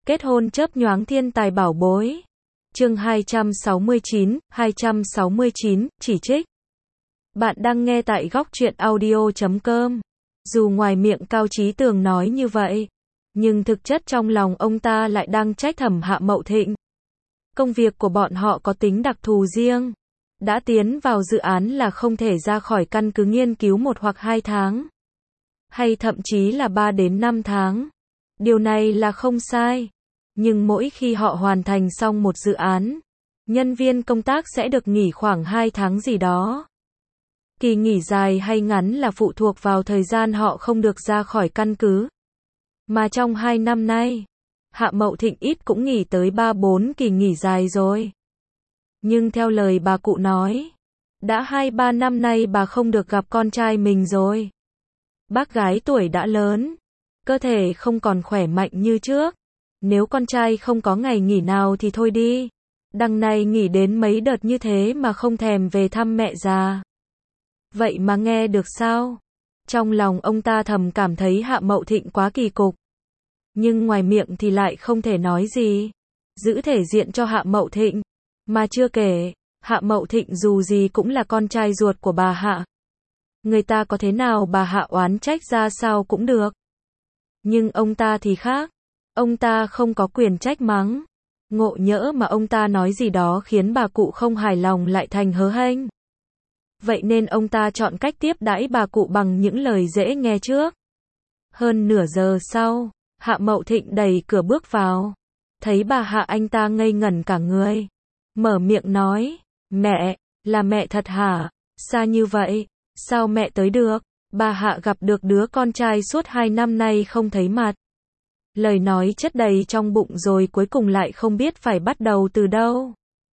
Kết hôn chớp nhoáng thiên tài bảo bối. Chương 269, chỉ trích. Bạn đang nghe tại góc truyện audio.com. Dù ngoài miệng Cao Chí Tường nói như vậy, nhưng thực chất trong lòng ông ta lại đang trách thẩm Hạ Mậu Thịnh. Công việc của bọn họ có tính đặc thù riêng. Đã tiến vào dự án là không thể ra khỏi căn cứ nghiên cứu 1 hoặc 2 tháng. Hay thậm chí là 3 đến 5 tháng. Điều này là không sai. Nhưng mỗi khi họ hoàn thành xong một dự án, nhân viên công tác sẽ được nghỉ khoảng 2 tháng gì đó. Kỳ nghỉ dài hay ngắn là phụ thuộc vào thời gian họ không được ra khỏi căn cứ. Mà trong 2 năm nay, Hạ Mậu Thịnh ít cũng nghỉ tới 3-4 kỳ nghỉ dài rồi. Nhưng theo lời bà cụ nói, đã 2-3 năm nay bà không được gặp con trai mình rồi. Bác gái tuổi đã lớn, cơ thể không còn khỏe mạnh như trước. Nếu con trai không có ngày nghỉ nào thì thôi đi. Đằng này nghỉ đến mấy đợt như thế mà không thèm về thăm mẹ già. Vậy mà nghe được sao? Trong lòng ông ta thầm cảm thấy Hạ Mậu Thịnh quá kỳ cục. Nhưng ngoài miệng thì lại không thể nói gì. Giữ thể diện cho Hạ Mậu Thịnh. Mà chưa kể, Hạ Mậu Thịnh dù gì cũng là con trai ruột của bà Hạ. Người ta có thế nào bà Hạ oán trách ra sao cũng được. Nhưng ông ta thì khác. Ông ta không có quyền trách mắng. Ngộ nhỡ mà ông ta nói gì đó khiến bà cụ không hài lòng lại thành hớ hênh. Vậy nên ông ta chọn cách tiếp đãi bà cụ bằng những lời dễ nghe trước. Hơn nửa giờ sau, Hạ Mậu Thịnh đẩy cửa bước vào. Thấy bà Hạ anh ta ngây ngẩn cả người. Mở miệng nói, mẹ, là mẹ thật hả? Xa như vậy, sao mẹ tới được? Bà Hạ gặp được đứa con trai suốt 2 năm nay không thấy mặt. Lời nói chất đầy trong bụng rồi cuối cùng lại không biết phải bắt đầu từ đâu.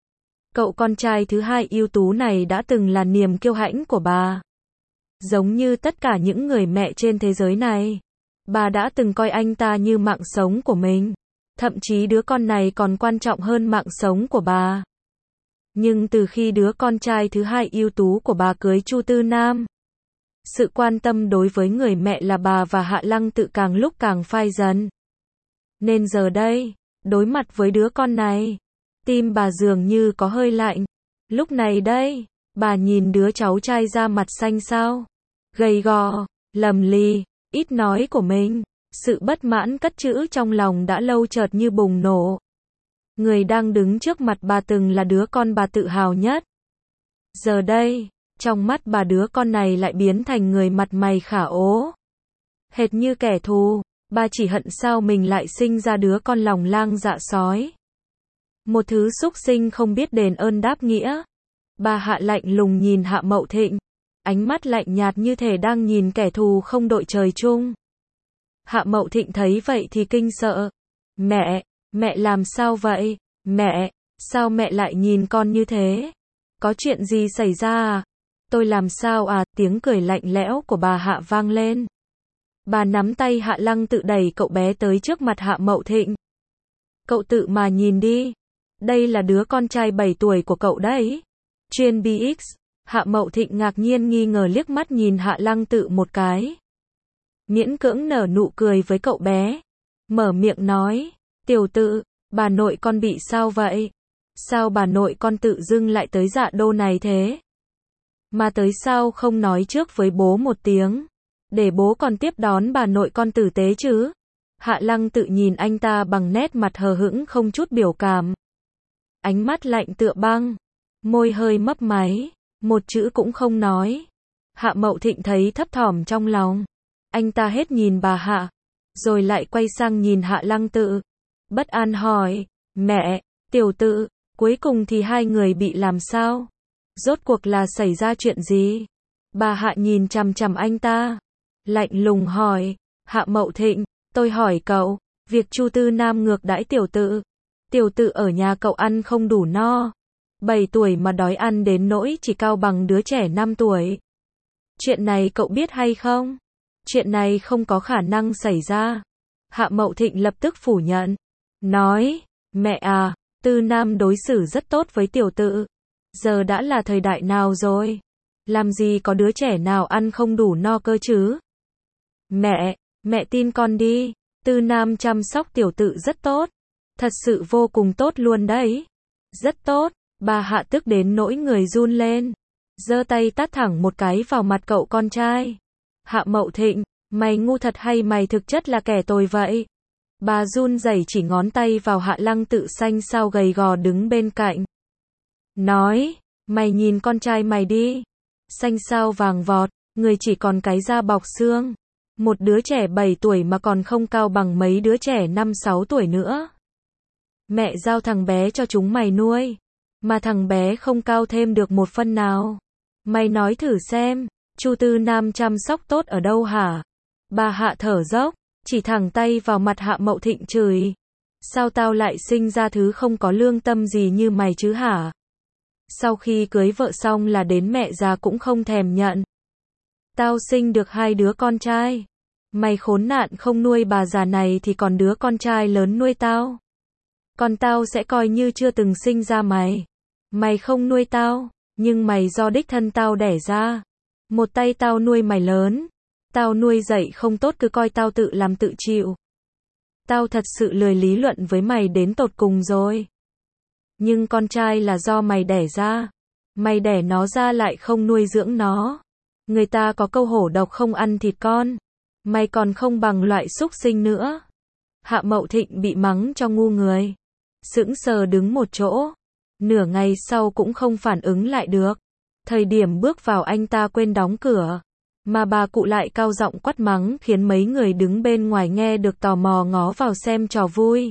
Cậu con trai thứ hai ưu tú này đã từng là niềm kiêu hãnh của bà. Giống như tất cả những người mẹ trên thế giới này, bà đã từng coi anh ta như mạng sống của mình. Thậm chí đứa con này còn quan trọng hơn mạng sống của bà. Nhưng từ khi đứa con trai thứ hai ưu tú của bà cưới Chu Tư Nam, sự quan tâm đối với người mẹ là bà và Hạ Lăng Tự càng lúc càng phai dần. Nên giờ đây, đối mặt với đứa con này, tim bà dường như có hơi lạnh. Lúc này đây, bà nhìn đứa cháu trai da mặt xanh xao, gầy gò, lầm lì, ít nói của mình. Sự bất mãn cất trữ trong lòng đã lâu chợt như bùng nổ. Người đang đứng trước mặt bà từng là đứa con bà tự hào nhất. Giờ đây, trong mắt bà đứa con này lại biến thành người mặt mày khả ố. Hệt như kẻ thù, bà chỉ hận sao mình lại sinh ra đứa con lòng lang dạ sói. Một thứ súc sinh không biết đền ơn đáp nghĩa. Bà Hạ lạnh lùng nhìn Hạ Mậu Thịnh. Ánh mắt lạnh nhạt như thể đang nhìn kẻ thù không đội trời chung. Hạ Mậu Thịnh thấy vậy thì kinh sợ. Mẹ làm sao vậy? Mẹ, sao mẹ lại nhìn con như thế? Có chuyện gì xảy ra à? Tôi làm sao à? Tiếng cười lạnh lẽo của bà Hạ vang lên. Bà nắm tay Hạ Lăng Tự đẩy cậu bé tới trước mặt Hạ Mậu Thịnh. Cậu tự mà nhìn đi. Đây là đứa con trai 7 tuổi của cậu đấy. Chuyên BX. Hạ Mậu Thịnh ngạc nhiên nghi ngờ liếc mắt nhìn Hạ Lăng Tự một cái. Miễn cưỡng nở nụ cười với cậu bé. Mở miệng nói, tiểu Tự, bà nội con bị sao vậy? Sao bà nội con tự dưng lại tới Dạ Đô này thế? Mà tới sao không nói trước với bố một tiếng? Để bố con tiếp đón bà nội con tử tế chứ? Hạ Lăng Tự nhìn anh ta bằng nét mặt hờ hững không chút biểu cảm. Ánh mắt lạnh tựa băng. Môi hơi mấp máy. Một chữ cũng không nói. Hạ Mậu Thịnh thấy thấp thỏm trong lòng. Anh ta hết nhìn bà Hạ. Rồi lại quay sang nhìn Hạ Lăng Tự. Bất an hỏi. Mẹ, tiểu Tự, cuối cùng thì hai người bị làm sao? Rốt cuộc là xảy ra chuyện gì? Bà Hạ nhìn chằm chằm anh ta. Lạnh lùng hỏi. Hạ Mậu Thịnh, tôi hỏi cậu, việc Chu Tư Nam ngược đãi tiểu Tự. Tiểu Tự ở nhà cậu ăn không đủ no. 7 tuổi mà đói ăn đến nỗi chỉ cao bằng đứa trẻ 5 tuổi. Chuyện này cậu biết hay không? Chuyện này không có khả năng xảy ra. Hạ Mậu Thịnh lập tức phủ nhận. Nói, mẹ à, Tư Nam đối xử rất tốt với tiểu Tự. Giờ đã là thời đại nào rồi? Làm gì có đứa trẻ nào ăn không đủ no cơ chứ? Mẹ tin con đi. Tư Nam chăm sóc tiểu Tự rất tốt. Thật sự vô cùng tốt luôn đấy. Rất tốt. Bà Hạ tức đến nỗi người run lên. Giơ tay tát thẳng một cái vào mặt cậu con trai. Hạ Mậu Thịnh, mày ngu thật hay mày thực chất là kẻ tồi vậy? Bà run rẩy chỉ ngón tay vào Hạ Lăng Tự xanh xao gầy gò đứng bên cạnh. Nói, mày nhìn con trai mày đi. Xanh xao vàng vọt, người chỉ còn cái da bọc xương. Một đứa trẻ 7 tuổi mà còn không cao bằng mấy đứa trẻ 5-6 tuổi nữa. Mẹ giao thằng bé cho chúng mày nuôi. Mà thằng bé không cao thêm được một phân nào. Mày nói thử xem, Chu Tư Nam chăm sóc tốt ở đâu hả? Bà Hạ thở dốc, chỉ thẳng tay vào mặt Hạ Mậu Thịnh chửi. Sao tao lại sinh ra thứ không có lương tâm gì như mày chứ hả? Sau khi cưới vợ xong là đến mẹ già cũng không thèm nhận. Tao sinh được 2 đứa con trai. Mày khốn nạn không nuôi bà già này thì còn đứa con trai lớn nuôi tao. Còn tao sẽ coi như chưa từng sinh ra mày. Mày không nuôi tao, nhưng mày do đích thân tao đẻ ra. Một tay tao nuôi mày lớn. Tao nuôi dạy không tốt cứ coi tao tự làm tự chịu. Tao thật sự lười lý luận với mày đến tột cùng rồi. Nhưng con trai là do mày đẻ ra. Mày đẻ nó ra lại không nuôi dưỡng nó. Người ta có câu hổ độc không ăn thịt con. Mày còn không bằng loại súc sinh nữa. Hạ Mậu Thịnh bị mắng cho ngu người. Sững sờ đứng một chỗ. Nửa ngày sau cũng không phản ứng lại được. Thời điểm bước vào anh ta quên đóng cửa. Mà bà cụ lại cao giọng quát mắng khiến mấy người đứng bên ngoài nghe được tò mò ngó vào xem trò vui.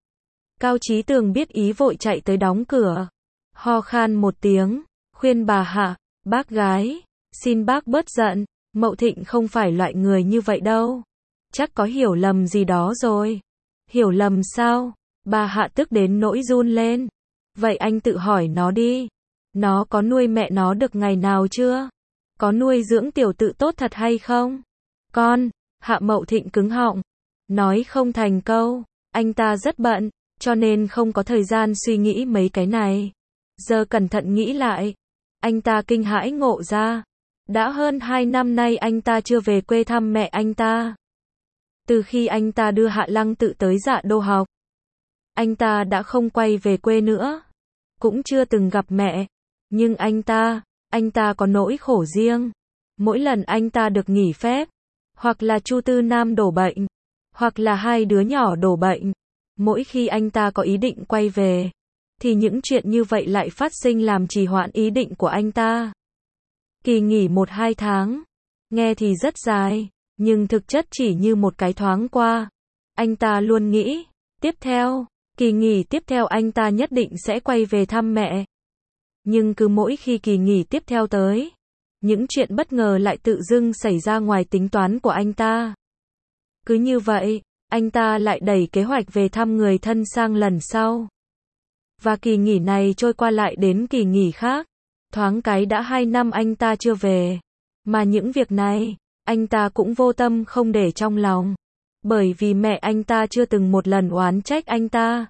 Cao Chí Tường biết ý vội chạy tới đóng cửa. Ho khan một tiếng, khuyên bà Hạ, bác gái, xin bác bớt giận, Mậu Thịnh không phải loại người như vậy đâu. Chắc có hiểu lầm gì đó rồi. Hiểu lầm sao? Bà Hạ tức đến nỗi run lên. Vậy anh tự hỏi nó đi. Nó có nuôi mẹ nó được ngày nào chưa? Có nuôi dưỡng tiểu tự tốt thật hay không? Con, Hạ Mậu Thịnh cứng họng. Nói không thành câu. Anh ta rất bận, cho nên không có thời gian suy nghĩ mấy cái này. Giờ cẩn thận nghĩ lại. Anh ta kinh hãi ngộ ra. Đã hơn 2 năm nay anh ta chưa về quê thăm mẹ anh ta. Từ khi anh ta đưa Hạ Lăng Tự tới Dạ Đô học. Anh ta đã không quay về quê nữa. Cũng chưa từng gặp mẹ. Nhưng anh ta có nỗi khổ riêng. Mỗi lần anh ta được nghỉ phép, hoặc là Chu Tư Nam đổ bệnh, hoặc là 2 đứa nhỏ đổ bệnh, mỗi khi anh ta có ý định quay về, thì những chuyện như vậy lại phát sinh làm trì hoãn ý định của anh ta. Kỳ nghỉ 1-2 tháng, nghe thì rất dài, nhưng thực chất chỉ như một cái thoáng qua. Anh ta luôn nghĩ, tiếp theo, kỳ nghỉ tiếp theo anh ta nhất định sẽ quay về thăm mẹ. Nhưng cứ mỗi khi kỳ nghỉ tiếp theo tới, những chuyện bất ngờ lại tự dưng xảy ra ngoài tính toán của anh ta. Cứ như vậy, anh ta lại đẩy kế hoạch về thăm người thân sang lần sau. Và kỳ nghỉ này trôi qua lại đến kỳ nghỉ khác. Thoáng cái đã 2 năm anh ta chưa về. Mà những việc này, anh ta cũng vô tâm không để trong lòng. Bởi vì mẹ anh ta chưa từng một lần oán trách anh ta.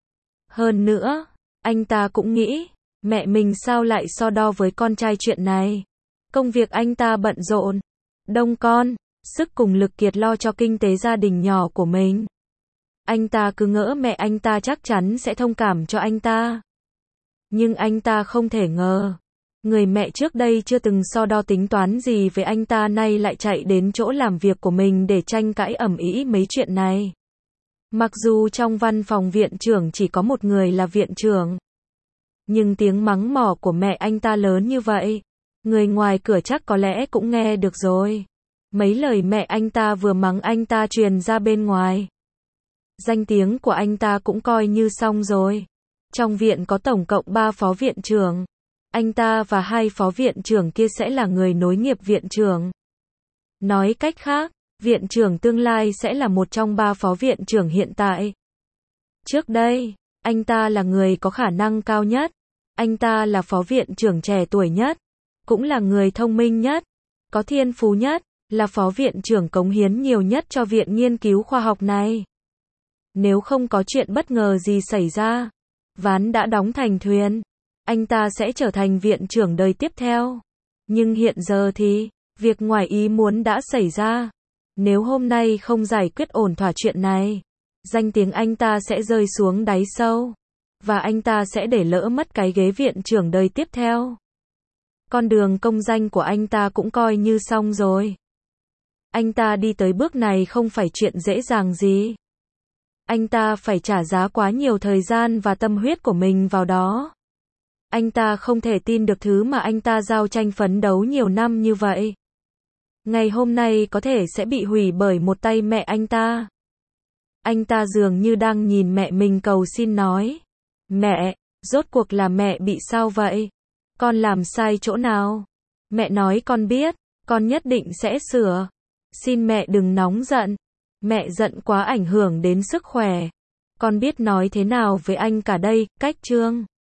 Hơn nữa, anh ta cũng nghĩ, mẹ mình sao lại so đo với con trai chuyện này. Công việc anh ta bận rộn, đông con, sức cùng lực kiệt lo cho kinh tế gia đình nhỏ của mình. Anh ta cứ ngỡ mẹ anh ta chắc chắn sẽ thông cảm cho anh ta. Nhưng anh ta không thể ngờ, người mẹ trước đây chưa từng so đo tính toán gì với anh ta nay lại chạy đến chỗ làm việc của mình để tranh cãi ầm ĩ mấy chuyện này. Mặc dù trong văn phòng viện trưởng chỉ có một người là viện trưởng, nhưng tiếng mắng mỏ của mẹ anh ta lớn như vậy, người ngoài cửa chắc có lẽ cũng nghe được rồi. Mấy lời mẹ anh ta vừa mắng anh ta truyền ra bên ngoài. Danh tiếng của anh ta cũng coi như xong rồi. Trong viện có tổng cộng 3 phó viện trưởng. Anh ta và 2 phó viện trưởng kia sẽ là người nối nghiệp viện trưởng. Nói cách khác, viện trưởng tương lai sẽ là một trong 3 phó viện trưởng hiện tại. Trước đây, anh ta là người có khả năng cao nhất. Anh ta là phó viện trưởng trẻ tuổi nhất. Cũng là người thông minh nhất. Có thiên phú nhất. Là phó viện trưởng cống hiến nhiều nhất cho viện nghiên cứu khoa học này. Nếu không có chuyện bất ngờ gì xảy ra, ván đã đóng thành thuyền, anh ta sẽ trở thành viện trưởng đời tiếp theo. Nhưng hiện giờ thì, việc ngoài ý muốn đã xảy ra. Nếu hôm nay không giải quyết ổn thỏa chuyện này, danh tiếng anh ta sẽ rơi xuống đáy sâu. Và anh ta sẽ để lỡ mất cái ghế viện trưởng đời tiếp theo. Con đường công danh của anh ta cũng coi như xong rồi. Anh ta đi tới bước này không phải chuyện dễ dàng gì. Anh ta phải trả giá quá nhiều thời gian và tâm huyết của mình vào đó. Anh ta không thể tin được thứ mà anh ta giao tranh phấn đấu nhiều năm như vậy. Ngày hôm nay có thể sẽ bị hủy bởi một tay mẹ anh ta. Anh ta dường như đang nhìn mẹ mình cầu xin nói. Mẹ, rốt cuộc là mẹ bị sao vậy? Con làm sai chỗ nào? Mẹ nói con biết, con nhất định sẽ sửa. Xin mẹ đừng nóng giận. Mẹ giận quá ảnh hưởng đến sức khỏe. Con biết nói thế nào với anh cả đây, Cách Trương.